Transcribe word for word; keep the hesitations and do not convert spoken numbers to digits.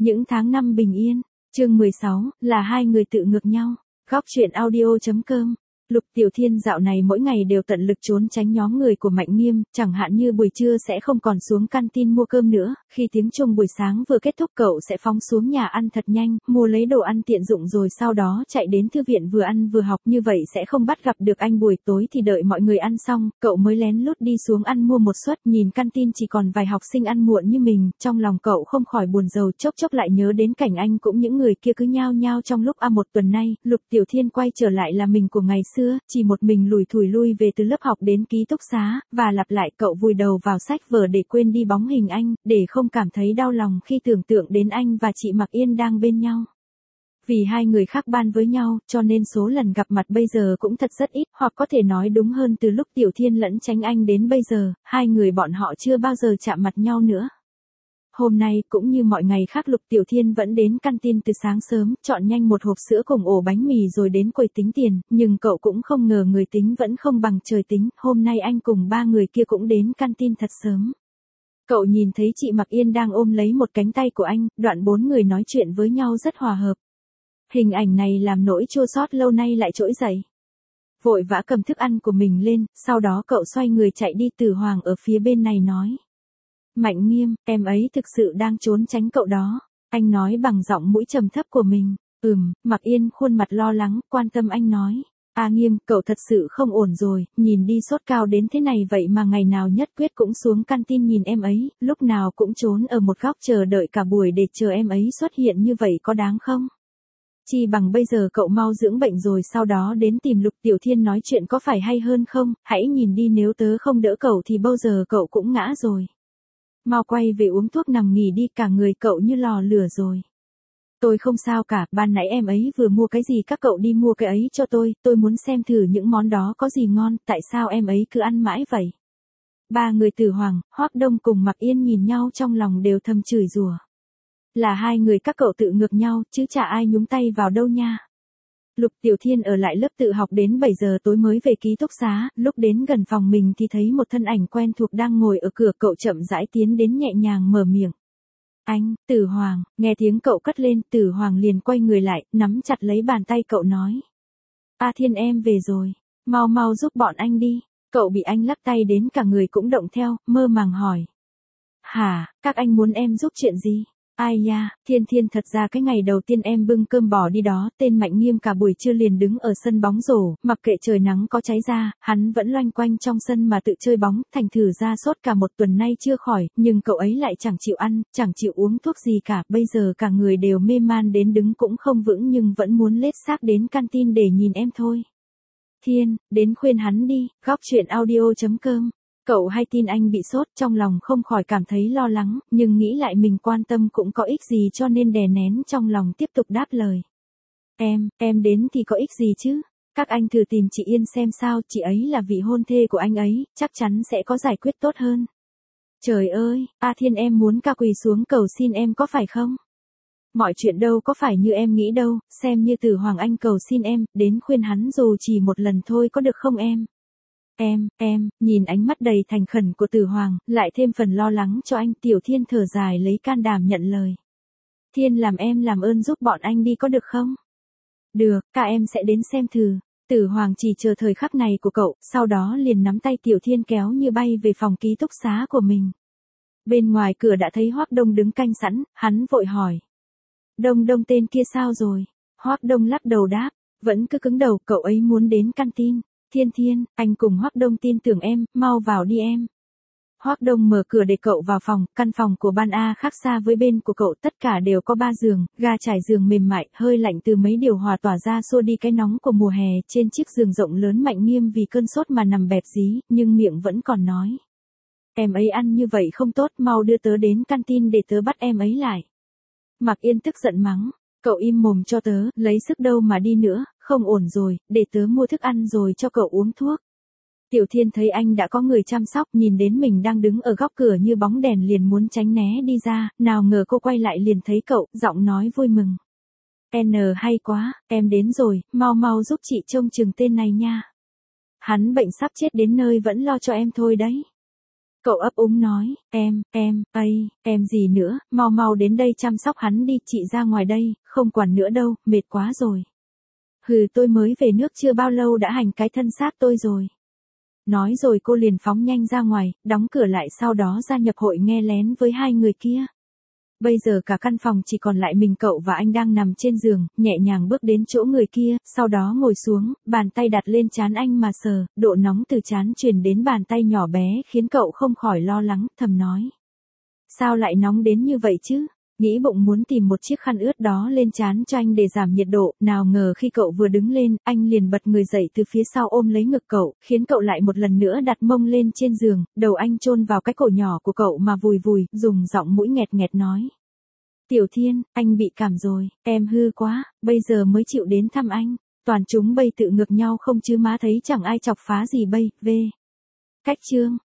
Những tháng năm bình yên. Chương mười sáu, là hai người tự ngược nhau. Góc truyện audio chấm com. Lục Tiểu Thiên dạo này mỗi ngày đều tận lực trốn tránh nhóm người của Mạnh Nghiêm, chẳng hạn như buổi trưa sẽ không còn xuống canteen mua cơm nữa, khi tiếng chuông buổi sáng vừa kết thúc cậu sẽ phóng xuống nhà ăn thật nhanh, mua lấy đồ ăn tiện dụng rồi sau đó chạy đến thư viện vừa ăn vừa học, như vậy sẽ không bắt gặp được anh. Buổi tối thì đợi mọi người ăn xong, cậu mới lén lút đi xuống ăn mua một suất, nhìn canteen chỉ còn vài học sinh ăn muộn như mình, trong lòng cậu không khỏi buồn rầu, chốc chốc lại nhớ đến cảnh anh cũng những người kia cứ nhao nhao trong lúc a một tuần nay, Lục Tiểu Thiên quay trở lại là mình của ngày xưa. Chỉ một mình lủi thủi lui về từ lớp học đến ký túc xá, và lặp lại cậu vùi đầu vào sách vở để quên đi bóng hình anh, để không cảm thấy đau lòng khi tưởng tượng đến anh và chị Mạc Yên đang bên nhau. Vì hai người khác ban với nhau, cho nên số lần gặp mặt bây giờ cũng thật rất ít, hoặc có thể nói đúng hơn từ lúc Tiểu Thiên lẫn tránh anh đến bây giờ, hai người bọn họ chưa bao giờ chạm mặt nhau nữa. Hôm nay, cũng như mọi ngày khác, Lục Tiểu Thiên vẫn đến canteen từ sáng sớm, chọn nhanh một hộp sữa cùng ổ bánh mì rồi đến quầy tính tiền, nhưng cậu cũng không ngờ người tính vẫn không bằng trời tính, hôm nay anh cùng ba người kia cũng đến canteen thật sớm. Cậu nhìn thấy chị Mạc Yên đang ôm lấy một cánh tay của anh, đoạn bốn người nói chuyện với nhau rất hòa hợp. Hình ảnh này làm nỗi chua xót lâu nay lại trỗi dậy. Vội vã cầm thức ăn của mình lên, sau đó cậu xoay người chạy đi. Tử Hoàng ở phía bên này nói. Mạnh Nghiêm, em ấy thực sự đang trốn tránh cậu đó. Anh nói bằng giọng mũi trầm thấp của mình. Ừm, Mạc Yên khuôn mặt lo lắng, quan tâm anh nói. A Nghiêm, cậu thật sự không ổn rồi, nhìn đi sốt cao đến thế này vậy mà ngày nào nhất quyết cũng xuống canteen nhìn em ấy, lúc nào cũng trốn ở một góc chờ đợi cả buổi để chờ em ấy xuất hiện, như vậy có đáng không? Chi bằng bây giờ cậu mau dưỡng bệnh rồi sau đó đến tìm Lục Tiểu Thiên nói chuyện có phải hay hơn không? Hãy nhìn đi, nếu tớ không đỡ cậu thì bao giờ cậu cũng ngã rồi. Mau quay về uống thuốc nằm nghỉ đi, cả người cậu như lò lửa rồi. Tôi không sao cả, ban nãy em ấy vừa mua cái gì các cậu đi mua cái ấy cho tôi, tôi muốn xem thử những món đó có gì ngon, tại sao em ấy cứ ăn mãi vậy? Ba người Tử Hoàng, Hoắc Đông cùng Mạc Yên nhìn nhau trong lòng đều thầm chửi rủa. Là hai người các cậu tự ngược nhau, chứ chả ai nhúng tay vào đâu nha. Lục Tiểu Thiên ở lại lớp tự học đến bảy giờ tối mới về ký túc xá, lúc đến gần phòng mình thì thấy một thân ảnh quen thuộc đang ngồi ở cửa, cậu chậm rãi tiến đến nhẹ nhàng mở miệng. Anh, Tử Hoàng, nghe tiếng cậu cất lên, Tử Hoàng liền quay người lại, nắm chặt lấy bàn tay cậu nói. A Thiên em về rồi, mau mau giúp bọn anh đi, cậu bị anh lắc tay đến cả người cũng động theo, mơ màng hỏi. Hả, các anh muốn em giúp chuyện gì? Ai nha, Thiên Thiên, thật ra cái ngày đầu tiên em bưng cơm bò đi đó, tên Mạnh Nghiêm cả buổi trưa liền đứng ở sân bóng rổ, mặc kệ trời nắng có cháy ra, hắn vẫn loanh quanh trong sân mà tự chơi bóng, thành thử ra sốt cả một tuần nay chưa khỏi, nhưng cậu ấy lại chẳng chịu ăn, chẳng chịu uống thuốc gì cả, bây giờ cả người đều mê man đến đứng cũng không vững nhưng vẫn muốn lết xác đến canteen để nhìn em thôi. Thiên, đến khuyên hắn đi, góc truyện audio chấm com. Cậu hay tin anh bị sốt, trong lòng không khỏi cảm thấy lo lắng, nhưng nghĩ lại mình quan tâm cũng có ích gì cho nên đè nén trong lòng tiếp tục đáp lời. Em, em đến thì có ích gì chứ? Các anh thử tìm chị Yên xem sao, chị ấy là vị hôn thê của anh ấy, chắc chắn sẽ có giải quyết tốt hơn. Trời ơi, A Thiên em muốn ca quỳ xuống cầu xin em có phải không? Mọi chuyện đâu có phải như em nghĩ đâu, xem như Tử Hoàng anh cầu xin em, đến khuyên hắn dù chỉ một lần thôi có được không em? Em, em, nhìn ánh mắt đầy thành khẩn của Tử Hoàng, lại thêm phần lo lắng cho anh, Tiểu Thiên thở dài lấy can đảm nhận lời. Thiên, làm em làm ơn giúp bọn anh đi có được không? Được, cả em sẽ đến xem thử. Tử Hoàng chỉ chờ thời khắc này của cậu, sau đó liền nắm tay Tiểu Thiên kéo như bay về phòng ký túc xá của mình. Bên ngoài cửa đã thấy Hoắc Đông đứng canh sẵn, hắn vội hỏi. Đông Đông tên kia sao rồi? Hoắc Đông lắc đầu đáp, vẫn cứ cứng đầu, cậu ấy muốn đến canteen. Thiên Thiên, anh cùng Hoắc Đông tin tưởng em, mau vào đi em. Hoắc Đông mở cửa để cậu vào phòng, căn phòng của ban A khác xa với bên của cậu, tất cả đều có ba giường, ga trải giường mềm mại, hơi lạnh từ mấy điều hòa tỏa ra xua đi cái nóng của mùa hè, trên chiếc giường rộng lớn Mạnh Nghiêm vì cơn sốt mà nằm bẹp dí, nhưng miệng vẫn còn nói. Em ấy ăn như vậy không tốt, mau đưa tớ đến canteen để tớ bắt em ấy lại. Mạc Yên tức giận mắng. Cậu im mồm cho tớ, lấy sức đâu mà đi nữa, không ổn rồi, để tớ mua thức ăn rồi cho cậu uống thuốc. Tiểu Thiên thấy anh đã có người chăm sóc, nhìn đến mình đang đứng ở góc cửa như bóng đèn liền muốn tránh né đi ra, nào ngờ cô quay lại liền thấy cậu, giọng nói vui mừng. N hay quá, em đến rồi, mau mau giúp chị trông chừng tên này nha. Hắn bệnh sắp chết đến nơi vẫn lo cho em thôi đấy. Cậu ấp úng nói, em, em, ây, em gì nữa, mau mau đến đây chăm sóc hắn đi, chị ra ngoài đây, không quản nữa đâu, mệt quá rồi. Hừ, tôi mới về nước chưa bao lâu đã hành cái thân xác tôi rồi. Nói rồi cô liền phóng nhanh ra ngoài, đóng cửa lại, sau đó gia nhập hội nghe lén với hai người kia. Bây giờ cả căn phòng chỉ còn lại mình cậu và anh đang nằm trên giường, nhẹ nhàng bước đến chỗ người kia, sau đó ngồi xuống, bàn tay đặt lên trán anh mà sờ, độ nóng từ trán truyền đến bàn tay nhỏ bé khiến cậu không khỏi lo lắng, thầm nói. Sao lại nóng đến như vậy chứ? Nghĩ bụng muốn tìm một chiếc khăn ướt đó lên trán cho anh để giảm nhiệt độ, nào ngờ khi cậu vừa đứng lên, anh liền bật người dậy từ phía sau ôm lấy ngực cậu, khiến cậu lại một lần nữa đặt mông lên trên giường, đầu anh chôn vào cái cổ nhỏ của cậu mà vùi vùi, dùng giọng mũi nghẹt nghẹt nói. Tiểu Thiên, anh bị cảm rồi, em hư quá, bây giờ mới chịu đến thăm anh. Toàn chúng bây tự ngược nhau không chứ má thấy chẳng ai chọc phá gì bây, về. Cách chương.